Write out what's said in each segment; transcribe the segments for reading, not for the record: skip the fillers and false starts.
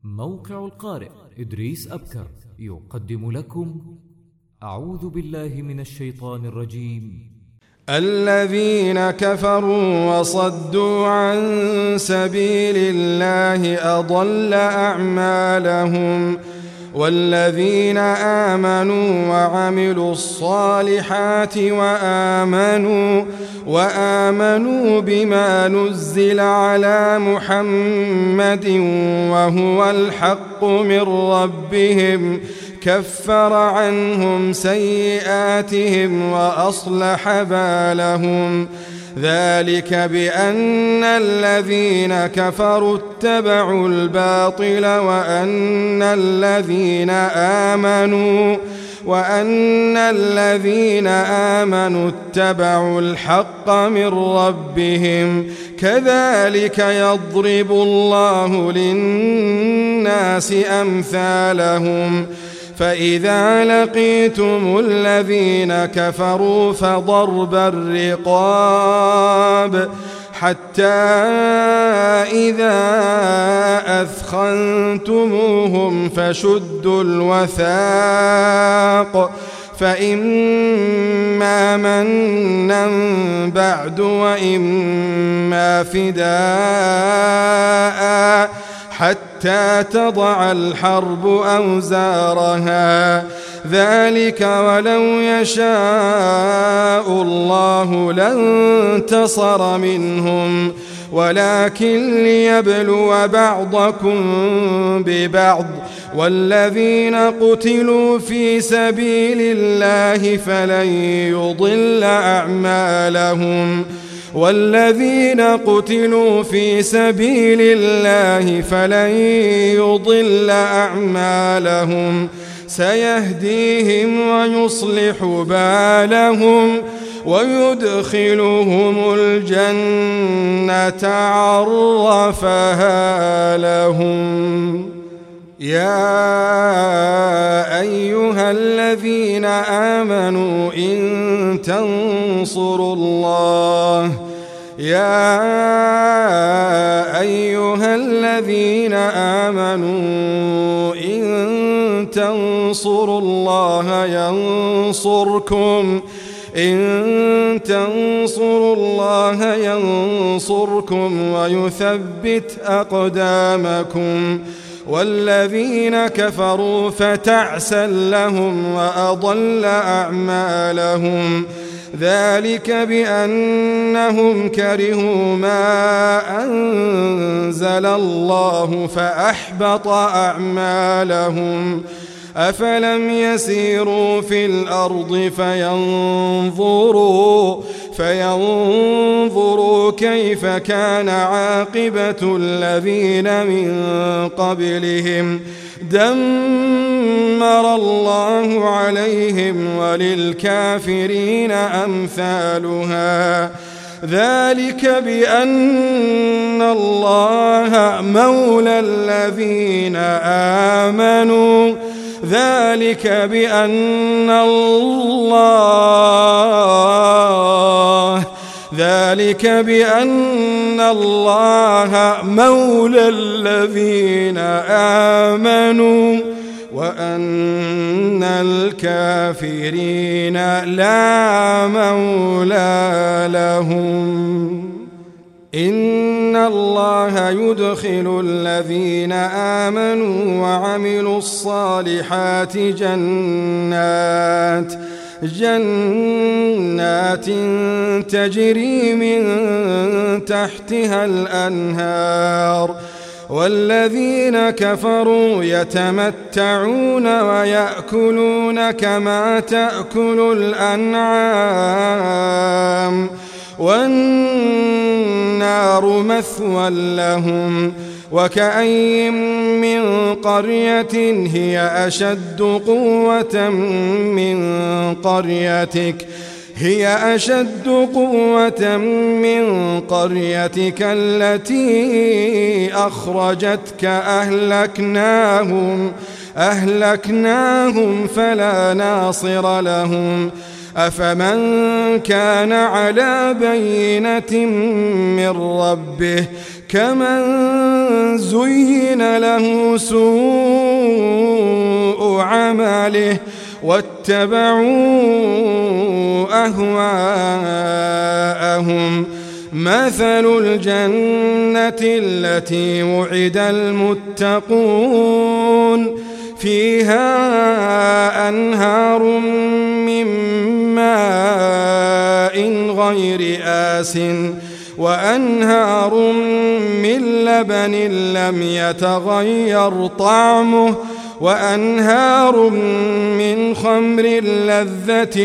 موقع القارئ إدريس أبكر يقدم لكم أعوذ بالله من الشيطان الرجيم. الذين كفروا وصدوا عن سبيل الله أضل أعمالهم والذين آمنوا وعملوا الصالحات وآمنوا بما نزل على محمد وهو الحق من ربهم كفر عنهم سيئاتهم وأصلح بالهم ذلك بأن الذين كفروا اتبعوا الباطل وأن الذين آمنوا اتبعوا الحق من ربهم كذلك يضرب الله للناس أمثالهم فإذا لقيتم الذين كفروا فضرب الرقاب حتى إذا أثخنتموهم فشدوا الوثاق فإما منا بعد وإما فداء حتى تضع الحرب أوزارها ذلك ولو يشاء الله لانتصر منهم ولكن ليبلو بعضكم ببعض والذين قتلوا في سبيل الله فلن يضل أعمالهم سيهديهم ويصلح بالهم ويدخلهم الجنة عرفها لهم. يا أيها الذين آمنوا إن تنصروا الله ينصركم ويثبت أقدامكم والذين كفروا فتعسا لهم وأضل أعمالهم ذلك بأنهم كرهوا ما أنزل الله فأحبط أعمالهم أفلم يسيروا في الأرض فينظروا كيف كان عاقبة الذين من قبلهم دمر الله عليهم وللكافرين أمثالها ذلك بأن الله مولى الذين آمنوا وأن الكافرين لا مولى لهم. إن الله يدخل الذين آمنوا وعملوا الصالحات جنات تجري من تحتها الأنهار والذين كفروا يتمتعون ويأكلون كما تأكل الأنعام والنار مثوى لهم وكأين من قرية هي أشد قوة من قريتك التي أخرجتك أهلكناهم فلا ناصر لهم أفمن كان على بينة من ربه كمن زين له سوء عمله واتبعوا أهواءهم. مثل الجنة التي وعد المتقون فيها أنهار من ماء غير آسٍ وأنهار من لبن لم يتغير طعمه وأنهار من خمر لذة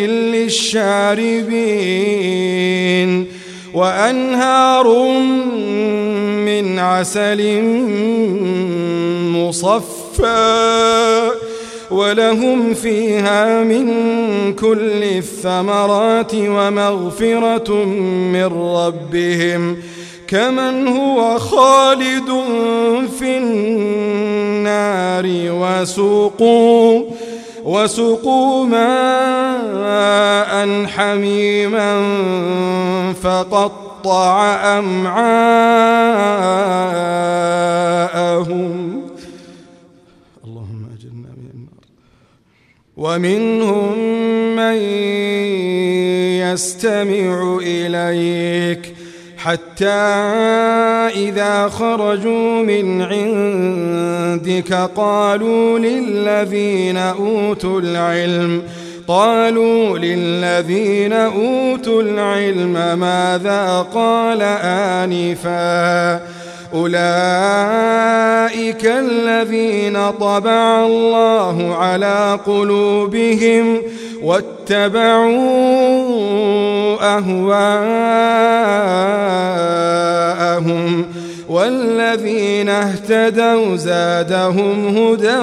للشاربين وأنهار من عسل مصفى ولهم فيها من كل الثمرات ومغفرة من ربهم كمن هو خالد في النار وسقوا ماء حميما فقطع أمعاءهم. اللهم أجرنا من النار. ومنهم من يستمع إليك حتى إذا خرجوا من عندك قالوا للذين أوتوا العلم ماذا قال آنفا أولئك الذين طبع الله على قلوبهم واتبعوا أهواءهم والذين اهتدوا زادهم هدى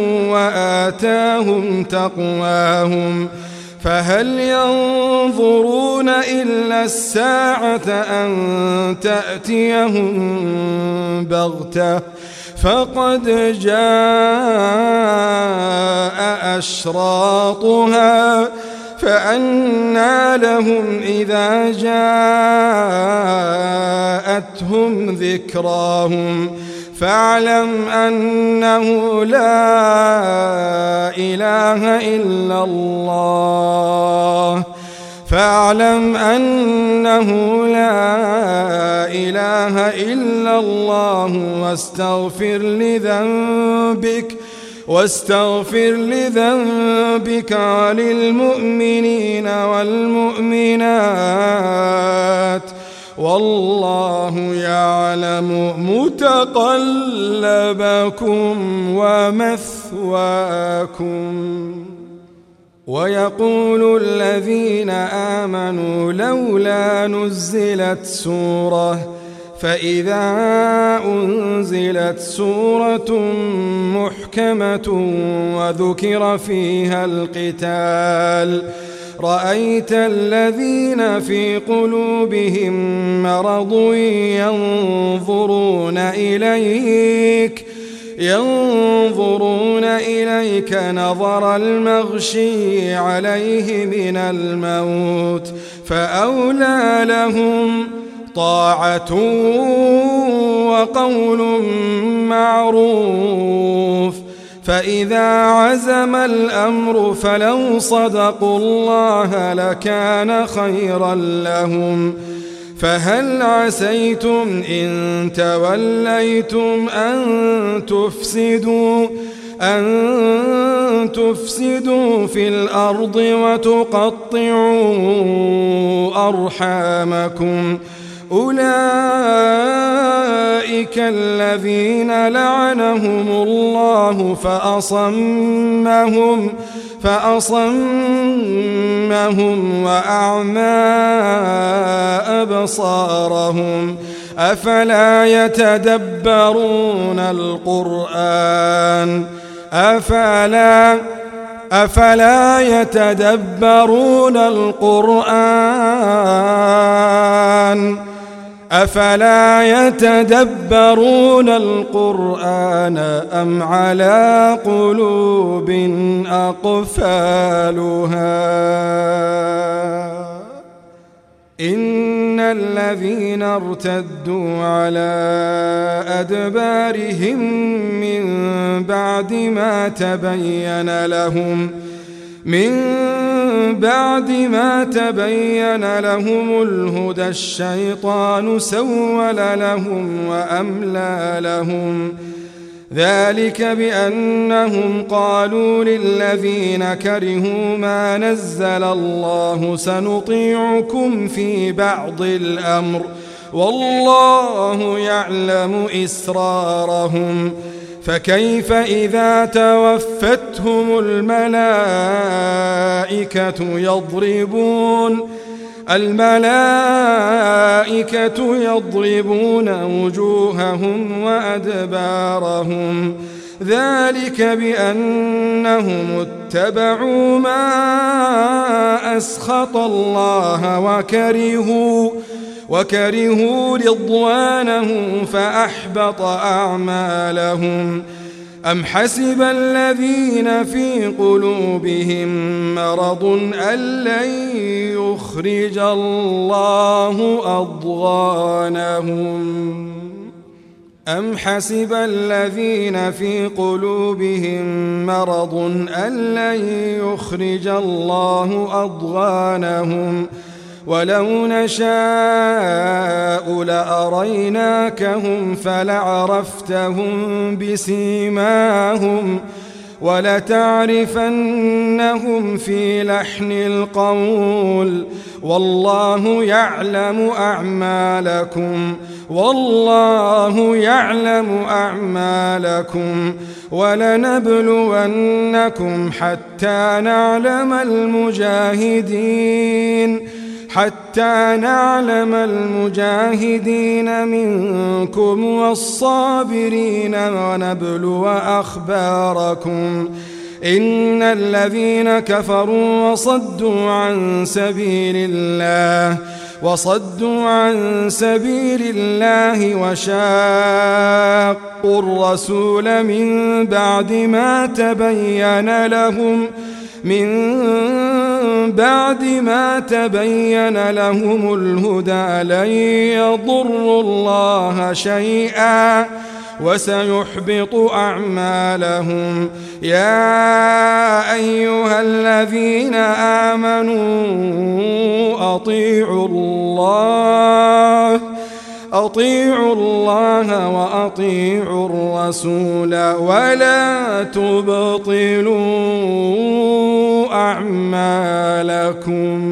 وآتاهم تقواهم فهل ينظرون إلا الساعة أن تأتيهم بغتة فقد جاء أشراطها فأنى لهم إذا جاءتهم ذكراهم فاعلم أنه لا إله إلا الله فاعلم أنه لا إله إلا الله واستغفر لذنبك وللمؤمنين والمؤمنات والله يعلم متقلبكم ومثواكم. ويقول الذين آمنوا لولا نزلت سورة فإذا أنزلت سورة محكمة وذكر فيها القتال رأيت الذين في قلوبهم مرض ينظرون إليك نظر المغشي عليه من الموت فأولى لهم طاعة وقول معروف فإذا عزم الأمر فلو صدقوا الله لكان خيرا لهم فهل عسيتم إن توليتم أن تفسدوا في الأرض وتقطعوا أرحامكم أولئك الذين لعنهم الله فأصمهم وأعمى أبصارهم أفلا يتدبرون القرآن أم على قلوب أقفالها إن الذين ارتدوا على أدبارهم من بعد ما تبين لهم الهدى الشيطان سول لهم وأملى لهم ذلك بأنهم قالوا للذين كرهوا ما نزل الله سنطيعكم في بعض الأمر والله يعلم إسرارهم فكيف إذا توفتهم الملائكة يضربون وجوههم وأدبارهم ذلك بأنهم اتبعوا ما أسخط الله وكرهوا رضوانه فأحبط أعمالهم أم حسب الذين في قلوبهم مرض أن لن يخرج الله أضغانهم ولو نشاء لأريناكهم فلعرفتهم بسيماهم ولتعرفنهم في لحن القول والله يعلم أعمالكم ولنبلونكم حتى نعلم المجاهدين منكم والصابرين ونبلو أخباركم إن الذين كفروا وصدوا عن سبيل الله وشاقوا الرسول من بعد ما تبين لهم الهدى لن يضروا الله شيئا وسيحبط أعمالهم يا أيها الذين آمنوا أطيعوا الله وأطيعوا الرسول ولا تبطلوا أعمالكم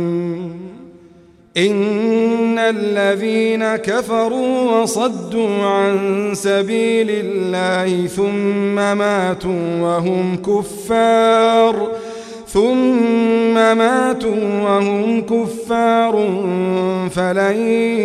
إن الذين كفروا وصدوا عن سبيل الله ثم ماتوا وهم كفار فلن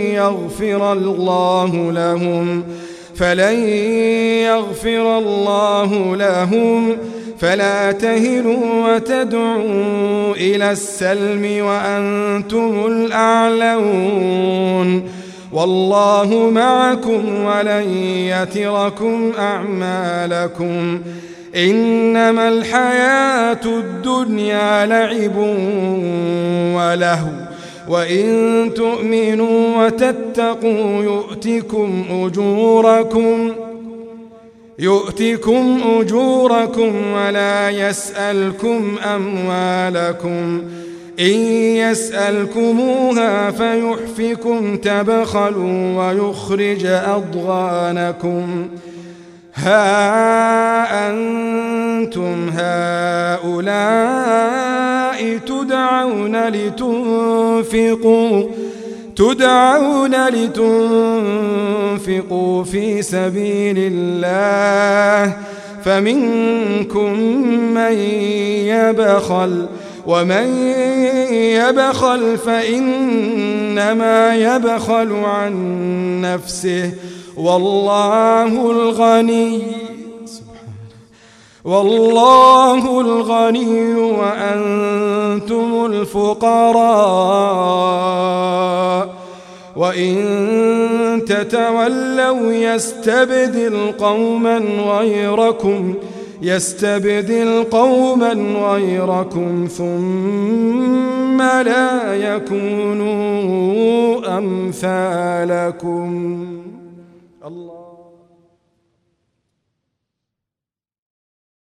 يغفر الله لهم فلا تهنوا وتدعوا إلى السلم وأنتم الأعلون والله معكم ولن يتركم أعمالكم إنما الحياة الدنيا لعب ولهو وإن تؤمنوا وتتقوا يؤتكم أجوركم ولا يسألكم أموالكم إن يسألكموها فيحفكم تبخلوا ويخرج أضغانكم ها أنتم هؤلاء تدعون لتنفقوا في سبيل الله فمنكم من يبخل ومن يبخل فإنما يبخل عن نفسه والله الغني وأنتم الفقراء وإن تتولوا يستبدل قوما غيركم يستبدل قوما غيركم ثم لا يكونوا أمثالكم.